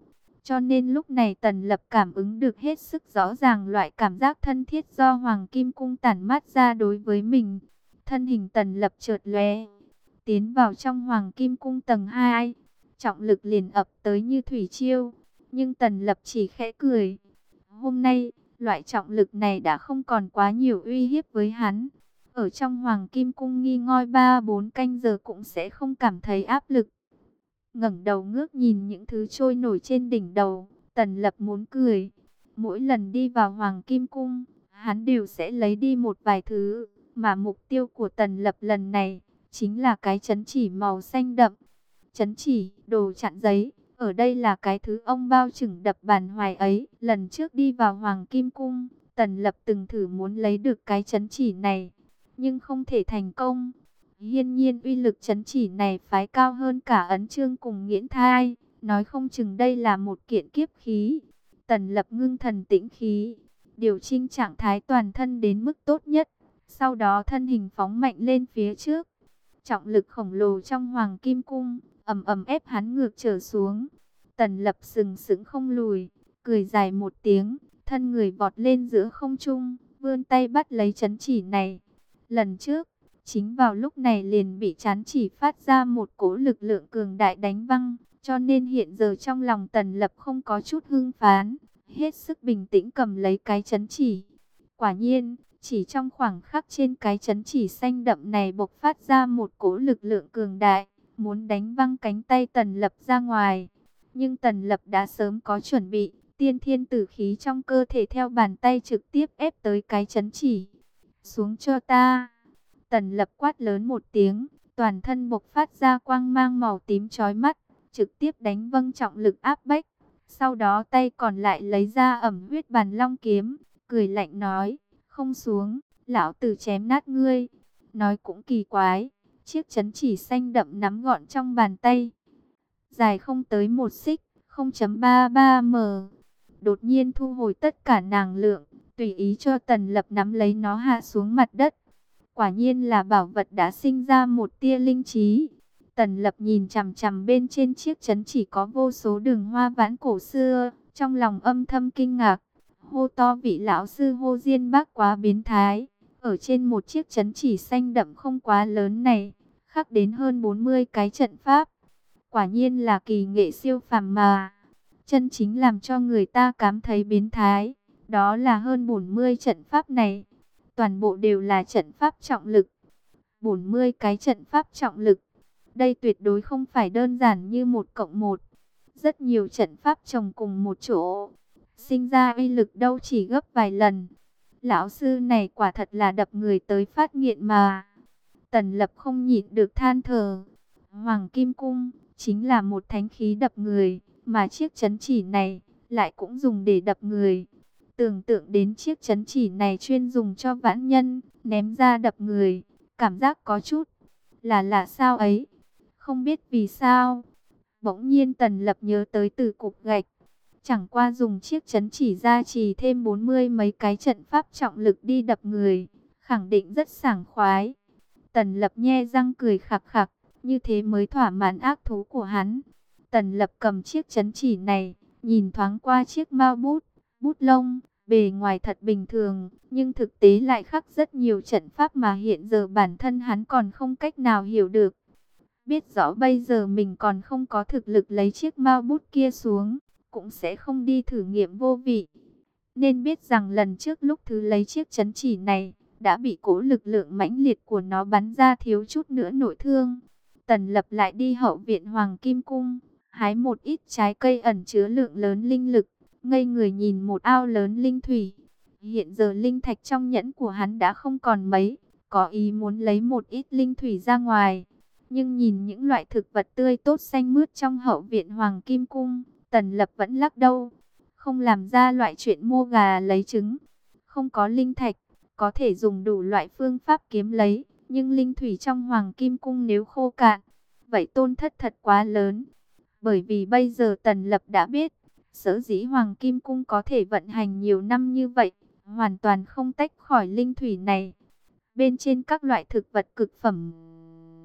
Cho nên lúc này Tần Lập cảm ứng được hết sức rõ ràng loại cảm giác thân thiết do Hoàng Kim Cung tản mát ra đối với mình. Thân hình Tần Lập chợt lóe, tiến vào trong Hoàng Kim Cung tầng hai, trọng lực liền ập tới như thủy triều. Nhưng Tần Lập chỉ khẽ cười. Hôm nay, loại trọng lực này đã không còn quá nhiều uy hiếp với hắn. Ở trong Hoàng Kim Cung nghi ngơi ba bốn canh giờ cũng sẽ không cảm thấy áp lực. Ngẩng đầu ngước nhìn những thứ trôi nổi trên đỉnh đầu, Tần Lập muốn cười. Mỗi lần đi vào Hoàng Kim Cung, hắn đều sẽ lấy đi một vài thứ, mà mục tiêu của Tần Lập lần này chính là cái chấn chỉ màu xanh đậm. Chấn chỉ, đồ chặn giấy, ở đây là cái thứ ông bao chừng đập bàn hoài ấy. Lần trước đi vào Hoàng Kim Cung, Tần Lập từng thử muốn lấy được cái chấn chỉ này, nhưng không thể thành công. Hiển nhiên uy lực chấn chỉ này phái cao hơn cả ấn chương cùng nghiễn thai, nói không chừng đây là một kiện kiếp khí. Tần Lập ngưng thần tĩnh khí, điều chỉnh trạng thái toàn thân đến mức tốt nhất, sau đó thân hình phóng mạnh lên phía trước. Trọng lực khổng lồ trong Hoàng Kim Cung ầm ầm ép hắn ngược trở xuống. Tần Lập sừng sững không lùi, cười dài một tiếng, thân người vọt lên giữa không trung, vươn tay bắt lấy chấn chỉ này. Lần trước, chính vào lúc này liền bị chán chỉ phát ra một cỗ lực lượng cường đại đánh văng, cho nên hiện giờ trong lòng Tần Lập không có chút hưng phấn, hết sức bình tĩnh cầm lấy cái chấn chỉ. Quả nhiên, chỉ trong khoảng khắc trên cái chấn chỉ xanh đậm này bộc phát ra một cỗ lực lượng cường đại, muốn đánh văng cánh tay Tần Lập ra ngoài. Nhưng Tần Lập đã sớm có chuẩn bị, tiên thiên tử khí trong cơ thể theo bàn tay trực tiếp ép tới cái chấn chỉ. Xuống cho ta! Tần Lập quát lớn một tiếng, toàn thân bộc phát ra quang mang màu tím chói mắt, trực tiếp đánh vâng trọng lực áp bách. Sau đó tay còn lại lấy ra ẩm huyết bàn long kiếm, cười lạnh nói, không xuống, lão tử chém nát ngươi. Nói cũng kỳ quái, chiếc chấn chỉ xanh đậm nắm gọn trong bàn tay, dài không tới một xích, không chấm ba ba m. Đột nhiên thu hồi tất cả năng lượng, tùy ý cho Tần Lập nắm lấy nó hạ xuống mặt đất. Quả nhiên là bảo vật đã sinh ra một tia linh trí. Tần Lập nhìn chằm chằm bên trên chiếc chấn chỉ có vô số đường hoa vãn cổ xưa, trong lòng âm thầm kinh ngạc. Hô to vị lão sư Hô Diên Bác quá biến thái. Ở trên một chiếc chấn chỉ xanh đậm không quá lớn này, khắc đến hơn bốn mươi cái trận pháp. Quả nhiên là kỳ nghệ siêu phàm mà. Chân chính làm cho người ta cảm thấy biến thái, đó là hơn bốn mươi trận pháp này. Toàn bộ đều là trận pháp trọng lực. bốn mươi cái trận pháp trọng lực. Đây tuyệt đối không phải đơn giản như một cộng một. Rất nhiều trận pháp chồng cùng một chỗ, sinh ra uy lực đâu chỉ gấp vài lần. Lão sư này quả thật là đập người tới phát nghiện mà. Tần Lập không nhịn được than thở. Hoàng Kim Cung chính là một thánh khí đập người, mà chiếc chấn chỉ này lại cũng dùng để đập người. Tưởng tượng đến chiếc chấn chỉ này chuyên dùng cho vãn nhân, ném ra đập người, cảm giác có chút là lạ sao ấy. Không biết vì sao, bỗng nhiên Tần Lập nhớ tới từ cục gạch. Chẳng qua dùng chiếc chấn chỉ ra trì thêm bốn mươi mấy cái trận pháp trọng lực đi đập người, khẳng định rất sảng khoái. Tần Lập nhe răng cười khặc khặc, như thế mới thỏa mãn ác thú của hắn. Tần Lập cầm chiếc chấn chỉ này, nhìn thoáng qua chiếc mao bút, bút lông, bề ngoài thật bình thường, nhưng thực tế lại khắc rất nhiều trận pháp mà hiện giờ bản thân hắn còn không cách nào hiểu được. Biết rõ bây giờ mình còn không có thực lực lấy chiếc mao bút kia xuống, cũng sẽ không đi thử nghiệm vô vị. Nên biết rằng lần trước lúc thứ lấy chiếc chấn chỉ này, đã bị cố lực lượng mãnh liệt của nó bắn ra thiếu chút nữa nội thương. Tần Lập lại đi hậu viện Hoàng Kim Cung, hái một ít trái cây ẩn chứa lượng lớn linh lực, ngây người nhìn một ao lớn linh thủy. Hiện giờ linh thạch trong nhẫn của hắn đã không còn mấy, có ý muốn lấy một ít linh thủy ra ngoài. Nhưng nhìn những loại thực vật tươi tốt xanh mướt trong hậu viện Hoàng Kim Cung, Tần Lập vẫn lắc đầu, không làm ra loại chuyện mua gà lấy trứng. Không có linh thạch, có thể dùng đủ loại phương pháp kiếm lấy, nhưng linh thủy trong Hoàng Kim Cung nếu khô cạn, vậy tổn thất thật quá lớn. Bởi vì bây giờ Tần Lập đã biết, sở dĩ Hoàng Kim Cung có thể vận hành nhiều năm như vậy, hoàn toàn không tách khỏi linh thủy này. Bên trên các loại thực vật cực phẩm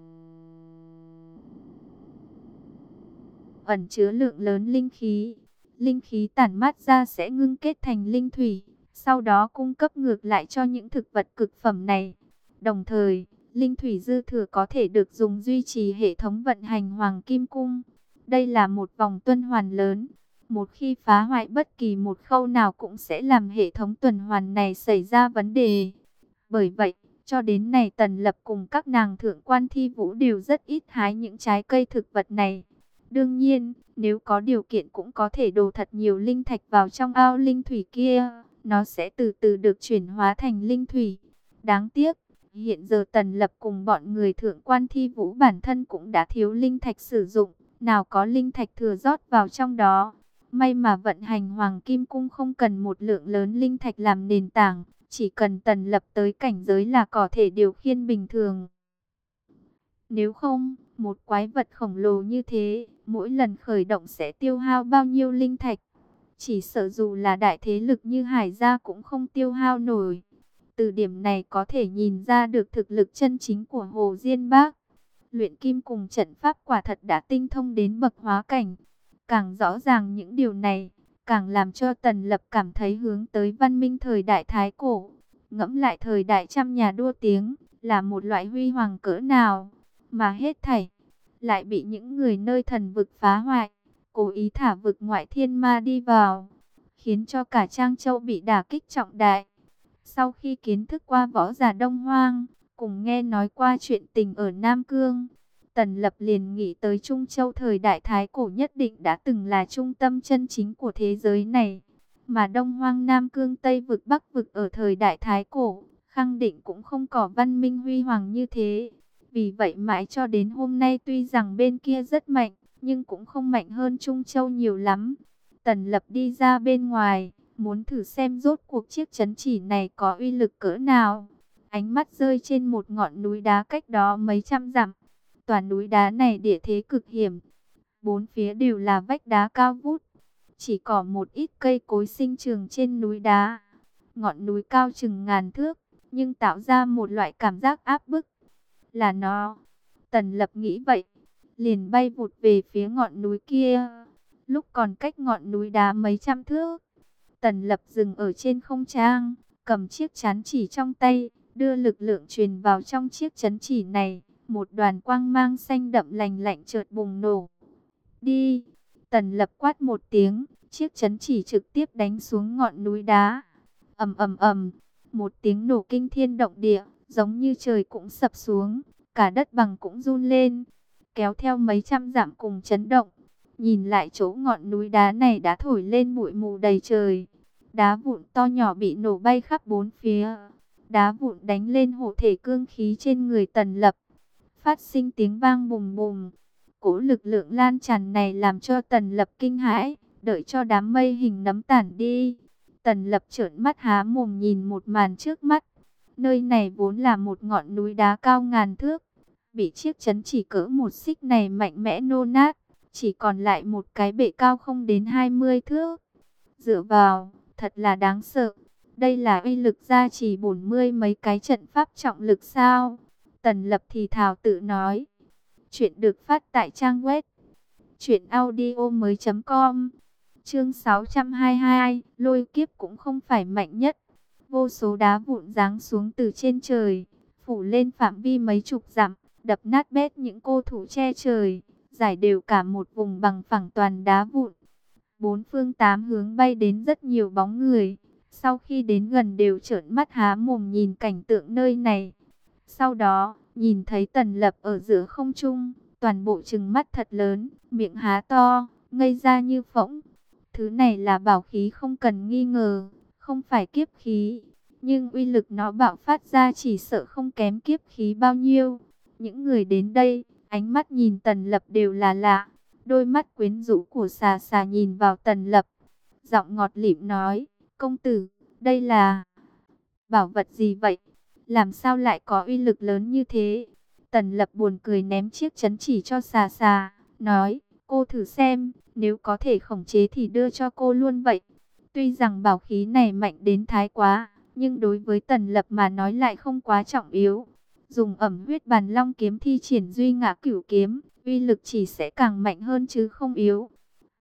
ẩn chứa lượng lớn linh khí. linh khí tản mát ra sẽ ngưng kết thành linh thủy, sau đó cung cấp ngược lại cho những thực vật cực phẩm này. Đồng thời, linh thủy dư thừa có thể được dùng duy trì hệ thống vận hành Hoàng Kim Cung. Đây là một vòng tuần hoàn lớn. Một khi phá hoại bất kỳ một khâu nào cũng sẽ làm hệ thống tuần hoàn này xảy ra vấn đề. Bởi vậy, cho đến nay Tần Lập cùng các nàng thượng quan Thi Vũ đều rất ít hái những trái cây thực vật này. Đương nhiên, nếu có điều kiện cũng có thể đổ thật nhiều linh thạch vào trong ao linh thủy kia. Nó sẽ từ từ được chuyển hóa thành linh thủy. Đáng tiếc, hiện giờ Tần Lập cùng bọn người thượng quan Thi Vũ bản thân cũng đã thiếu linh thạch sử dụng. Nào có linh thạch thừa rót vào trong đó. May mà vận hành Hoàng Kim Cung không cần một lượng lớn linh thạch làm nền tảng. Chỉ cần Tần Lập tới cảnh giới là có thể điều khiển bình thường. Nếu không, một quái vật khổng lồ như thế, mỗi lần khởi động sẽ tiêu hao bao nhiêu linh thạch. Chỉ sợ dù là đại thế lực như Hải Gia cũng không tiêu hao nổi. Từ điểm này có thể nhìn ra được thực lực chân chính của Hồ Diên Bác. Luyện kim cùng trận pháp quả thật đã tinh thông đến bậc hóa cảnh. Càng rõ ràng những điều này, càng làm cho Tần Lập cảm thấy hướng tới văn minh thời đại Thái Cổ. Ngẫm lại thời đại trăm nhà đua tiếng, là một loại huy hoàng cỡ nào, mà hết thảy lại bị những người nơi thần vực phá hoại, cố ý thả vực ngoại thiên ma đi vào, khiến cho cả Trang Châu bị đả kích trọng đại. Sau khi kiến thức qua võ giả Đông Hoang, cùng nghe nói qua chuyện tình ở Nam Cương, Tần Lập liền nghĩ tới Trung Châu thời đại Thái Cổ nhất định đã từng là trung tâm chân chính của thế giới này. Mà Đông Hoang Nam Cương Tây vực Bắc vực ở thời đại Thái Cổ, khẳng định cũng không có văn minh huy hoàng như thế. Vì vậy mãi cho đến hôm nay tuy rằng bên kia rất mạnh, nhưng cũng không mạnh hơn Trung Châu nhiều lắm. Tần Lập đi ra bên ngoài, muốn thử xem rốt cuộc chiếc trấn chỉ này có uy lực cỡ nào. Ánh mắt rơi trên một ngọn núi đá cách đó mấy trăm dặm. Tòa núi đá này địa thế cực hiểm, bốn phía đều là vách đá cao vút, chỉ có một ít cây cối sinh trưởng trên núi đá. Ngọn núi cao chừng ngàn thước, nhưng tạo ra một loại cảm giác áp bức. Là nó. Tần Lập nghĩ vậy, liền bay vụt về phía ngọn núi kia. Lúc còn cách ngọn núi đá mấy trăm thước, Tần Lập dừng ở trên không trang, cầm chiếc chán chỉ trong tay, đưa lực lượng truyền vào trong chiếc chấn chỉ này. Một đoàn quang mang xanh đậm lành lạnh chợt bùng nổ. Đi! Tần Lập quát một tiếng, chiếc chấn chỉ trực tiếp đánh xuống ngọn núi đá. Ầm ầm ầm, một tiếng nổ kinh thiên động địa, giống như trời cũng sập xuống, cả đất bằng cũng run lên, kéo theo mấy trăm dặm cùng chấn động. Nhìn lại chỗ ngọn núi đá này đã thổi lên bụi mù đầy trời. Đá vụn to nhỏ bị nổ bay khắp bốn phía. Đá vụn đánh lên hộ thể cương khí trên người Tần Lập, phát sinh tiếng vang bùng bùng. Cỗ lực lượng lan tràn này làm cho Tần Lập kinh hãi, đợi cho đám mây hình nấm tản đi. Tần Lập trợn mắt há mồm nhìn một màn trước mắt. Nơi này vốn là một ngọn núi đá cao ngàn thước, bị chiếc trấn chỉ cỡ một xích này mạnh mẽ nô nát, chỉ còn lại một cái bệ cao không đến hai mươi thước. Dựa vào, thật là đáng sợ. Đây là uy lực gia trì bốn mươi mấy cái trận pháp trọng lực sao? Tần Lập thì thào tự nói. Chuyện được phát tại trang web truyện audio mới chấm com. Chương sáu trăm hai mươi hai, lôi kiếp cũng không phải mạnh nhất. Vô số đá vụn giáng xuống từ trên trời, phủ lên phạm vi mấy chục dặm, đập nát bét những cô thủ che trời, giải đều cả một vùng bằng phẳng toàn đá vụn. Bốn phương tám hướng bay đến rất nhiều bóng người, sau khi đến gần đều trợn mắt há mồm nhìn cảnh tượng nơi này. Sau đó, nhìn thấy Tần Lập ở giữa không trung, toàn bộ trừng mắt thật lớn, miệng há to, ngây ra như phỗng. Thứ này là bảo khí không cần nghi ngờ, không phải kiếp khí, nhưng uy lực nó bạo phát ra chỉ sợ không kém kiếp khí bao nhiêu. Những người đến đây, ánh mắt nhìn Tần Lập đều là lạ. Đôi mắt quyến rũ của xà xà nhìn vào Tần Lập, giọng ngọt lịm nói, công tử, đây là bảo vật gì vậy? Làm sao lại có uy lực lớn như thế? Tần Lập buồn cười ném chiếc trấn chỉ cho xà xà, nói, cô thử xem, nếu có thể khống chế thì đưa cho cô luôn vậy. Tuy rằng bảo khí này mạnh đến thái quá, nhưng đối với Tần Lập mà nói lại không quá trọng yếu. Dùng ẩm huyết bàn long kiếm thi triển duy ngã cửu kiếm, uy lực chỉ sẽ càng mạnh hơn chứ không yếu.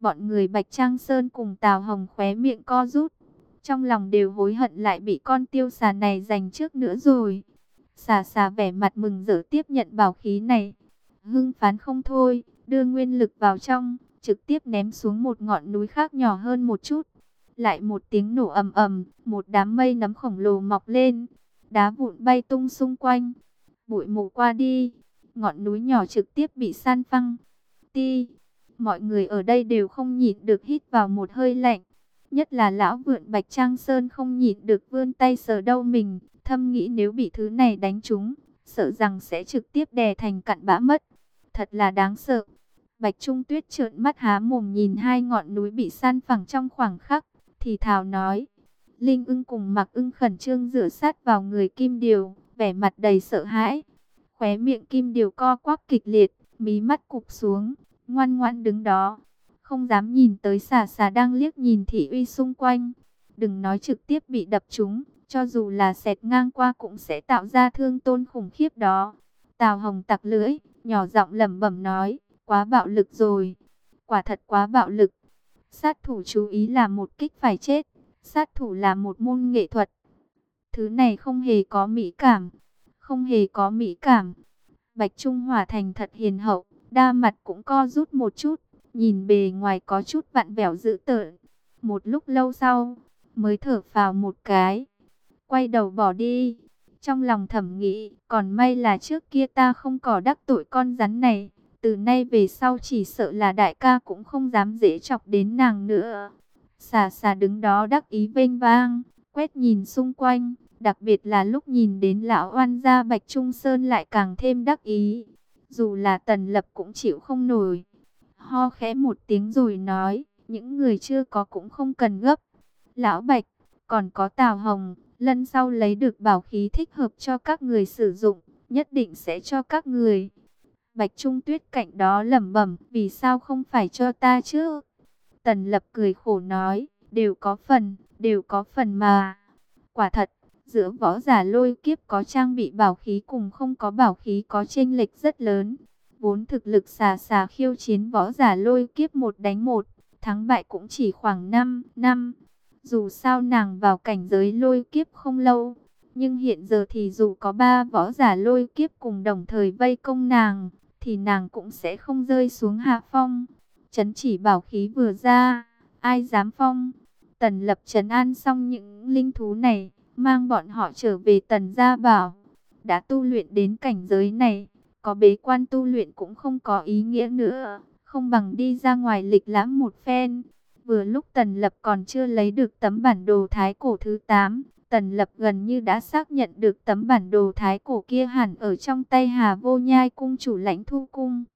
Bọn người Bạch Trang Sơn cùng Tào Hồng khóe miệng co rút. Trong lòng đều hối hận lại bị con tiêu xà này giành trước nữa rồi. Xà xà vẻ mặt mừng rỡ tiếp nhận bảo khí này. Hưng phấn không thôi, đưa nguyên lực vào trong, trực tiếp ném xuống một ngọn núi khác nhỏ hơn một chút. Lại một tiếng nổ ầm ầm, một đám mây nấm khổng lồ mọc lên. Đá vụn bay tung xung quanh. Bụi mù qua đi, ngọn núi nhỏ trực tiếp bị san phăng. Ti, mọi người ở đây đều không nhịn được hít vào một hơi lạnh. Nhất là lão vượn Bạch Trang Sơn không nhịn được vươn tay sờ đầu mình, thầm nghĩ nếu bị thứ này đánh trúng, sợ rằng sẽ trực tiếp đè thành cặn bã mất. Thật là đáng sợ. Bạch Trung Tuyết trợn mắt há mồm nhìn hai ngọn núi bị san phẳng trong khoảng khắc, thì thào nói. Linh Ưng cùng Mạc Ưng khẩn trương dựa sát vào người Kim Điều, vẻ mặt đầy sợ hãi. Khóe miệng Kim Điều co quắp kịch liệt, mí mắt cụp xuống, ngoan ngoãn đứng đó, không dám nhìn tới xà xà đang liếc nhìn thị uy xung quanh. Đừng nói trực tiếp bị đập trúng, cho dù là xẹt ngang qua cũng sẽ tạo ra thương tổn khủng khiếp đó. Tào Hồng tặc lưỡi, nhỏ giọng lẩm bẩm nói, quá bạo lực rồi, quả thật quá bạo lực. Sát thủ chú ý là một kích phải chết, sát thủ là một môn nghệ thuật. Thứ này không hề có mỹ cảm, không hề có mỹ cảm. Bạch Trung Hỏa thành thật hiền hậu, đa mặt cũng co rút một chút, nhìn bề ngoài có chút vặn vẹo dữ tợn. Một lúc lâu sau, mới thở phào một cái, quay đầu bỏ đi. Trong lòng thầm nghĩ, còn may là trước kia ta không có đắc tội con rắn này. Từ nay về sau chỉ sợ là đại ca cũng không dám dễ chọc đến nàng nữa. Xà xà đứng đó đắc ý vênh vang, quét nhìn xung quanh. Đặc biệt là lúc nhìn đến lão oan gia Bạch Trung Sơn lại càng thêm đắc ý. Dù là Tần Lập cũng chịu không nổi. Ho khẽ một tiếng rồi nói, những người chưa có cũng không cần gấp. Lão Bạch, còn có Tào Hồng, lần sau lấy được bảo khí thích hợp cho các người sử dụng, nhất định sẽ cho các người. Bạch Trung Tuyết cạnh đó lẩm bẩm, vì sao không phải cho ta chứ? Tần Lập cười khổ nói, đều có phần, đều có phần mà. Quả thật, giữa võ giả lôi kiếp có trang bị bảo khí cùng không có bảo khí có chênh lệch rất lớn. Vốn thực lực xà xà khiêu chiến võ giả lôi kiếp một đánh một, thắng bại cũng chỉ khoảng năm năm. Dù sao nàng vào cảnh giới lôi kiếp không lâu, nhưng hiện giờ thì dù có ba võ giả lôi kiếp cùng đồng thời vây công nàng, thì nàng cũng sẽ không rơi xuống hạ phong. Trấn chỉ bảo khí vừa ra, ai dám phong. Tần Lập trấn an xong những linh thú này, mang bọn họ trở về Tần Gia Bảo. Đã tu luyện đến cảnh giới này, có bế quan tu luyện cũng không có ý nghĩa nữa, không bằng đi ra ngoài lịch lãm một phen. Vừa lúc Tần Lập còn chưa lấy được tấm bản đồ thái cổ thứ tám, Tần Lập gần như đã xác nhận được tấm bản đồ thái cổ kia hẳn ở trong tay Hà Vô Nhai cung chủ Lãnh Thu Cung.